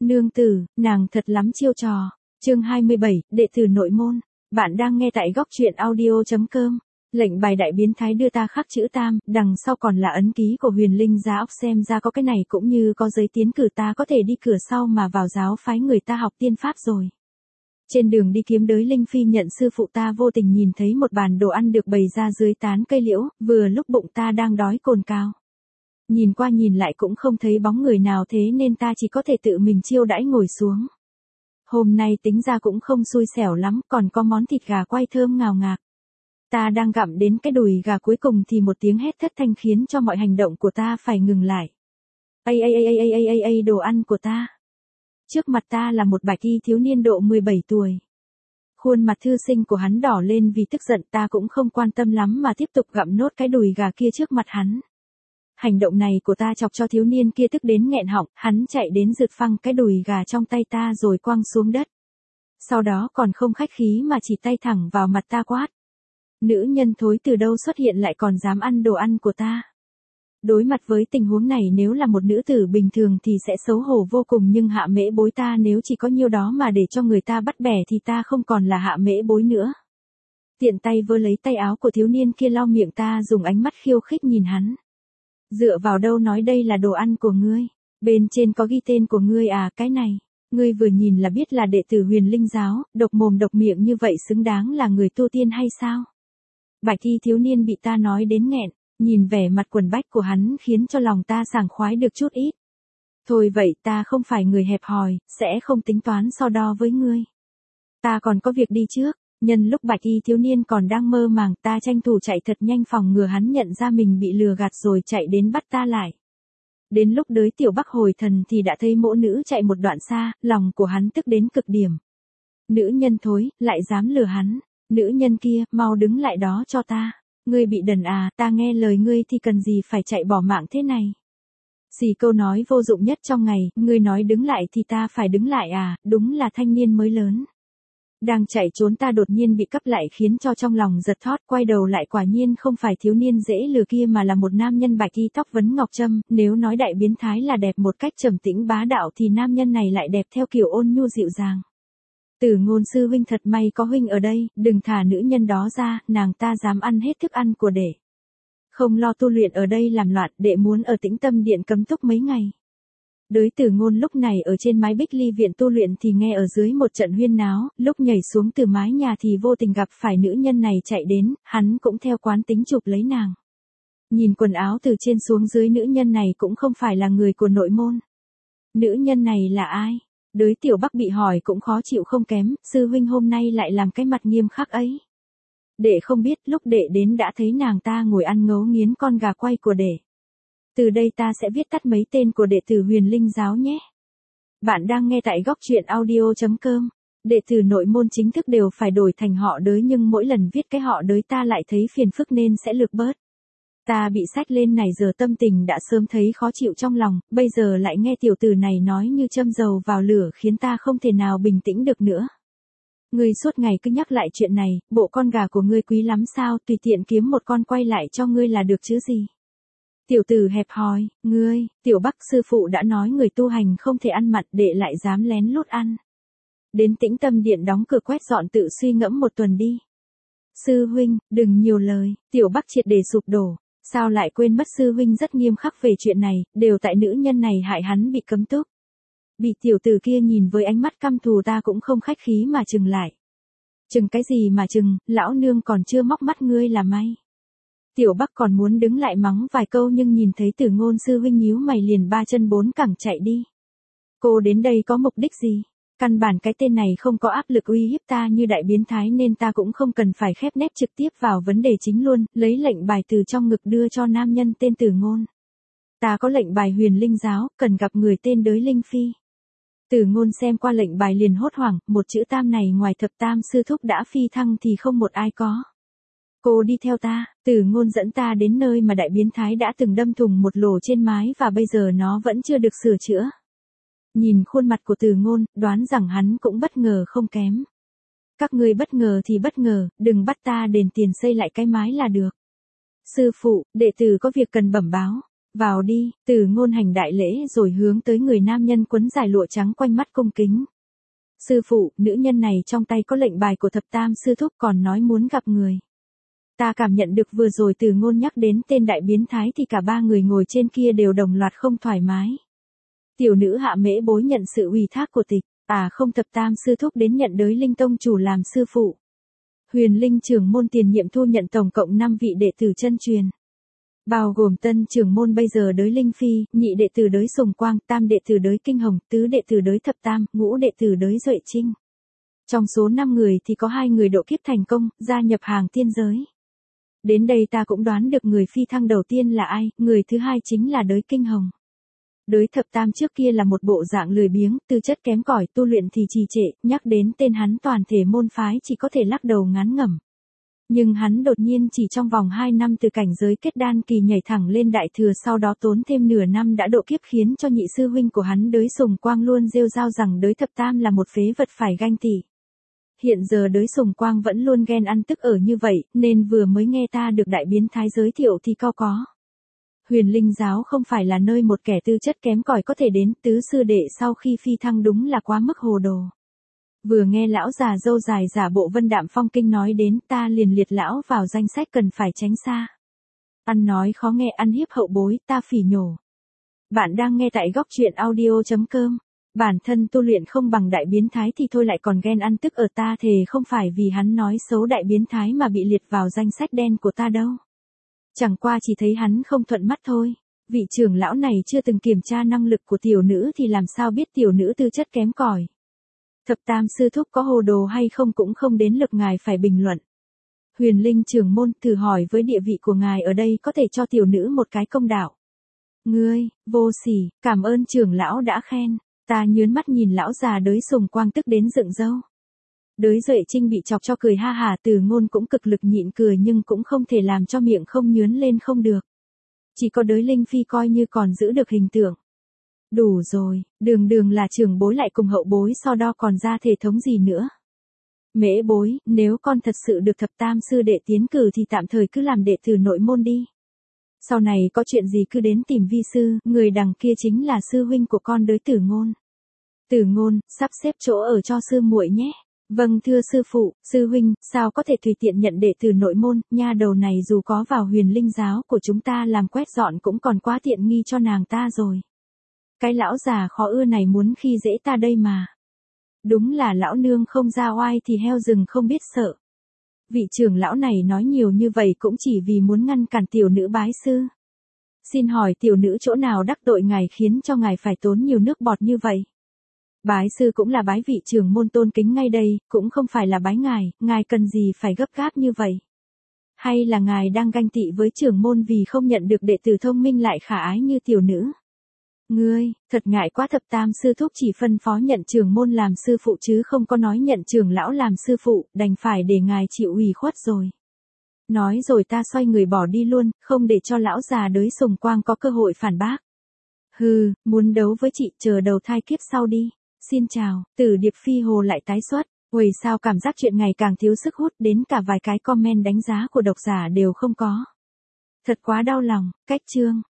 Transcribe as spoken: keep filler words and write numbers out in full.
Nương tử, nàng thật lắm chiêu trò. Chương hai mươi bảy, đệ tử nội môn. Bạn đang nghe tại góc truyện audio chấm com. Lệnh bài đại biến thái đưa ta khắc chữ tam, đằng sau còn là ấn ký của Huyền Linh Giá óc, xem ra có cái này cũng như có giấy tiến cử ta có thể đi cửa sau mà vào giáo phái người ta học tiên pháp rồi. Trên đường đi kiếm đới Linh Phi nhận sư phụ ta vô tình nhìn thấy một bàn đồ ăn được bày ra dưới tán cây liễu, vừa lúc bụng ta đang đói cồn cào. Nhìn qua nhìn lại cũng không thấy bóng người nào, thế nên ta chỉ có thể tự mình chiêu đãi ngồi xuống. Hôm nay tính ra cũng không xui xẻo lắm, còn có món thịt gà quay thơm ngào ngạt. Ta đang gặm đến cái đùi gà cuối cùng thì một tiếng hét thất thanh khiến cho mọi hành động của ta phải ngừng lại. Ây ây ây ây ây ây ây ây đồ ăn của ta. Trước mặt ta là một bạch y thiếu niên độ mười bảy tuổi. Khuôn mặt thư sinh của hắn đỏ lên vì tức giận, ta cũng không quan tâm lắm mà tiếp tục gặm nốt cái đùi gà kia trước mặt hắn. Hành động này của ta chọc cho thiếu niên kia tức đến nghẹn họng, hắn chạy đến giật phăng cái đùi gà trong tay ta rồi quăng xuống đất. Sau đó còn không khách khí mà chỉ tay thẳng vào mặt ta quát. Nữ nhân thối từ đâu xuất hiện lại còn dám ăn đồ ăn của ta. Đối mặt với tình huống này, nếu là một nữ tử bình thường thì sẽ xấu hổ vô cùng, nhưng Hạ Mễ Bối ta nếu chỉ có nhiêu đó mà để cho người ta bắt bẻ thì ta không còn là Hạ Mễ Bối nữa. Tiện tay vơ lấy tay áo của thiếu niên kia lau miệng, ta dùng ánh mắt khiêu khích nhìn hắn. Dựa vào đâu nói đây là đồ ăn của ngươi? Bên trên có ghi tên của ngươi à? Cái này, ngươi vừa nhìn là biết là đệ tử Huyền Linh giáo, độc mồm độc miệng như vậy xứng đáng là người tu tiên hay sao? Bạch y thiếu niên bị ta nói đến nghẹn, nhìn vẻ mặt quần bách của hắn khiến cho lòng ta sảng khoái được chút ít. Thôi vậy, ta không phải người hẹp hòi, sẽ không tính toán so đo với ngươi. Ta còn có việc đi trước. Nhân lúc bạch y thiếu niên còn đang mơ màng, ta tranh thủ chạy thật nhanh phòng ngừa hắn nhận ra mình bị lừa gạt rồi chạy đến bắt ta lại. Đến lúc đới Tiểu Bắc hồi thần thì đã thấy mỗ nữ chạy một đoạn xa, lòng của hắn tức đến cực điểm. Nữ nhân thối, lại dám lừa hắn. Nữ nhân kia, mau đứng lại đó cho ta. Ngươi bị đần à, ta nghe lời ngươi thì cần gì phải chạy bỏ mạng thế này. Xì câu nói vô dụng nhất trong ngày, ngươi nói đứng lại thì ta phải đứng lại à, đúng là thanh niên mới lớn. Đang chạy trốn ta đột nhiên bị cắp lại khiến cho trong lòng giật thót, quay đầu lại quả nhiên không phải thiếu niên dễ lừa kia mà là một nam nhân bạch y tóc vấn ngọc trâm. Nếu nói đại biến thái là đẹp một cách trầm tĩnh bá đạo thì nam nhân này lại đẹp theo kiểu ôn nhu dịu dàng. Tử Ngôn sư huynh, thật may có huynh ở đây, đừng thả nữ nhân đó ra, nàng ta dám ăn hết thức ăn của đệ. Không lo tu luyện ở đây làm loạn, đệ muốn ở Tĩnh Tâm Điện cấm túc mấy ngày. Đới Tử Ngôn lúc này ở trên mái Bích Ly viện tu luyện thì nghe ở dưới một trận huyên náo, lúc nhảy xuống từ mái nhà thì vô tình gặp phải nữ nhân này chạy đến, hắn cũng theo quán tính chụp lấy nàng. Nhìn quần áo từ trên xuống dưới, nữ nhân này cũng không phải là người của nội môn. Nữ nhân này là ai? Đới Tiểu Bắc bị hỏi cũng khó chịu không kém, sư huynh hôm nay lại làm cái mặt nghiêm khắc ấy. Đệ không biết, lúc đệ đến đã thấy nàng ta ngồi ăn ngấu nghiến con gà quay của đệ. Từ đây ta sẽ viết tắt mấy tên của đệ tử Huyền Linh giáo nhé. Bạn đang nghe tại góc truyện audio chấm com. Đệ tử nội môn chính thức đều phải đổi thành họ Đới, nhưng mỗi lần viết cái họ Đới ta lại thấy phiền phức nên sẽ lược bớt. Ta bị sách lên này giờ tâm tình đã sớm thấy khó chịu trong lòng, bây giờ lại nghe tiểu tử này nói như châm dầu vào lửa khiến ta không thể nào bình tĩnh được nữa. Ngươi suốt ngày cứ nhắc lại chuyện này, bộ con gà của ngươi quý lắm sao, tùy tiện kiếm một con quay lại cho ngươi là được chứ gì. Tiểu tử hẹp hòi, ngươi, Tiểu Bắc sư phụ đã nói người tu hành không thể ăn mặn, đệ lại dám lén lút ăn. Đến Tĩnh Tâm Điện đóng cửa quét dọn tự suy ngẫm một tuần đi. Sư huynh, đừng nhiều lời, Tiểu Bắc triệt để sụp đổ. Sao lại quên mất sư huynh rất nghiêm khắc về chuyện này, đều tại nữ nhân này hại hắn bị cấm túc. Bị tiểu tử kia nhìn với ánh mắt căm thù, ta cũng không khách khí mà chừng lại. Chừng cái gì mà chừng, lão nương còn chưa móc mắt ngươi là may. Tiểu Bắc còn muốn đứng lại mắng vài câu nhưng nhìn thấy Tử Ngôn sư huynh nhíu mày liền ba chân bốn cẳng chạy đi. Cô đến đây có mục đích gì? Căn bản cái tên này không có áp lực uy hiếp ta như đại biến thái nên ta cũng không cần phải khép nép, trực tiếp vào vấn đề chính luôn, lấy lệnh bài từ trong ngực đưa cho nam nhân tên Tử Ngôn. Ta có lệnh bài Huyền Linh giáo, cần gặp người tên Đới Linh Phi. Tử Ngôn xem qua lệnh bài liền hốt hoảng, một chữ tam này ngoài thập tam sư thúc đã phi thăng thì không một ai có. Cô đi theo ta. Tử Ngôn dẫn ta đến nơi mà đại biến thái đã từng đâm thủng một lỗ trên mái và bây giờ nó vẫn chưa được sửa chữa. Nhìn khuôn mặt của Tử Ngôn, đoán rằng hắn cũng bất ngờ không kém. Các ngươi bất ngờ thì bất ngờ, đừng bắt ta đền tiền xây lại cái mái là được. Sư phụ, đệ tử có việc cần bẩm báo. Vào đi, Từ Ngôn hành đại lễ rồi hướng tới người nam nhân quấn dài lụa trắng quanh mắt cung kính. Sư phụ, nữ nhân này trong tay có lệnh bài của thập tam sư thúc còn nói muốn gặp người. Ta cảm nhận được vừa rồi Từ Ngôn nhắc đến tên đại biến thái thì cả ba người ngồi trên kia đều đồng loạt không thoải mái. Tiểu nữ Hạ Mễ Bối nhận sự ủy thác của tịch, à không thập tam sư thúc đến nhận đới Linh tông chủ làm sư phụ. Huyền Linh trưởng môn tiền nhiệm thu nhận tổng cộng năm vị đệ tử chân truyền. Bao gồm tân trưởng môn bây giờ đới Linh Phi, nhị đệ tử đới Sùng Quang, tam đệ tử đới Kinh Hồng, tứ đệ tử đới Thập Tam, ngũ đệ tử đới Duệ Trinh. Trong số năm người thì có hai người độ kiếp thành công, gia nhập hàng tiên giới. Đến đây ta cũng đoán được người phi thăng đầu tiên là ai, người thứ hai chính là đới Kinh Hồng. Đới Thập Tam trước kia là một bộ dạng lười biếng, tư chất kém cỏi, tu luyện thì trì trệ, nhắc đến tên hắn toàn thể môn phái chỉ có thể lắc đầu ngán ngẩm. Nhưng hắn đột nhiên chỉ trong vòng hai năm từ cảnh giới kết đan kỳ nhảy thẳng lên đại thừa, sau đó tốn thêm nửa năm đã độ kiếp, khiến cho nhị sư huynh của hắn đới Sùng Quang luôn rêu rao rằng đới Thập Tam là một phế vật phải ganh tị. Hiện giờ đới Sùng Quang vẫn luôn ghen ăn tức ở như vậy, nên vừa mới nghe ta được đại biến thái giới thiệu thì co có. Huyền Linh giáo không phải là nơi một kẻ tư chất kém cỏi có thể đến, tứ sư đệ sau khi phi thăng đúng là quá mức hồ đồ. Vừa nghe lão già râu dài giả bộ Vân Đạm Phong Kinh nói đến, ta liền liệt lão vào danh sách cần phải tránh xa. Ăn nói khó nghe, ăn hiếp hậu bối, ta phỉ nhổ. Bạn đang nghe tại góc truyện audio chấm com. Bản thân tu luyện không bằng đại biến thái thì thôi lại còn ghen ăn tức ở ta, thề không phải vì hắn nói xấu đại biến thái mà bị liệt vào danh sách đen của ta đâu. Chẳng qua chỉ thấy hắn không thuận mắt thôi. Vị trưởng lão này chưa từng kiểm tra năng lực của tiểu nữ thì làm sao biết tiểu nữ tư chất kém cỏi. Thập tam sư thúc có hồ đồ hay không cũng không đến lượt ngài phải bình luận. Huyền Linh trưởng môn, thử hỏi với địa vị của ngài ở đây có thể cho tiểu nữ một cái công đạo. Ngươi, vô sỉ, cảm ơn trưởng lão đã khen. Ta nhớn mắt nhìn lão già đới Sùng Quang tức đến dựng râu. Đới Duệ Trinh bị chọc cho cười ha hà, Từ Ngôn cũng cực lực nhịn cười nhưng cũng không thể làm cho miệng không nhướn lên không được. Chỉ có đới Linh Phi coi như còn giữ được hình tượng. Đủ rồi, đường đường là trưởng bối lại cùng hậu bối so đo còn ra thể thống gì nữa. Mễ Bối, nếu con thật sự được thập tam sư đệ tiến cử thì tạm thời cứ làm đệ tử nội môn đi. Sau này có chuyện gì cứ đến tìm vi sư, người đằng kia chính là sư huynh của con đới Tử Ngôn. Tử Ngôn, sắp xếp chỗ ở cho sư muội nhé. Vâng thưa sư phụ, sư huynh, sao có thể tùy tiện nhận đệ tử nội môn, nha đầu này dù có vào Huyền Linh giáo của chúng ta làm quét dọn cũng còn quá tiện nghi cho nàng ta rồi. Cái lão già khó ưa này muốn khi dễ ta đây mà. Đúng là lão nương không ra oai thì heo rừng không biết sợ. Vị trưởng lão này nói nhiều như vậy cũng chỉ vì muốn ngăn cản tiểu nữ bái sư. Xin hỏi tiểu nữ chỗ nào đắc tội ngài khiến cho ngài phải tốn nhiều nước bọt như vậy? Bái sư cũng là bái vị trưởng môn tôn kính ngay đây, cũng không phải là bái ngài, ngài cần gì phải gấp gáp như vậy? Hay là ngài đang ganh tị với trưởng môn vì không nhận được đệ tử thông minh lại khả ái như tiểu nữ? Ngươi, thật ngại quá, thập tam sư thúc chỉ phân phó nhận trưởng môn làm sư phụ chứ không có nói nhận trưởng lão làm sư phụ, đành phải để ngài chịu ủy khuất rồi. Nói rồi ta xoay người bỏ đi luôn, không để cho lão già đới Sùng Quang có cơ hội phản bác. Hừ, muốn đấu với chị chờ đầu thai kiếp sau đi. Xin chào, Tử Điệp Phi Hồ lại tái xuất. Uầy, sao cảm giác chuyện ngày càng thiếu sức hút, đến cả vài cái comment đánh giá của độc giả đều không có. Thật quá đau lòng. Cách chương.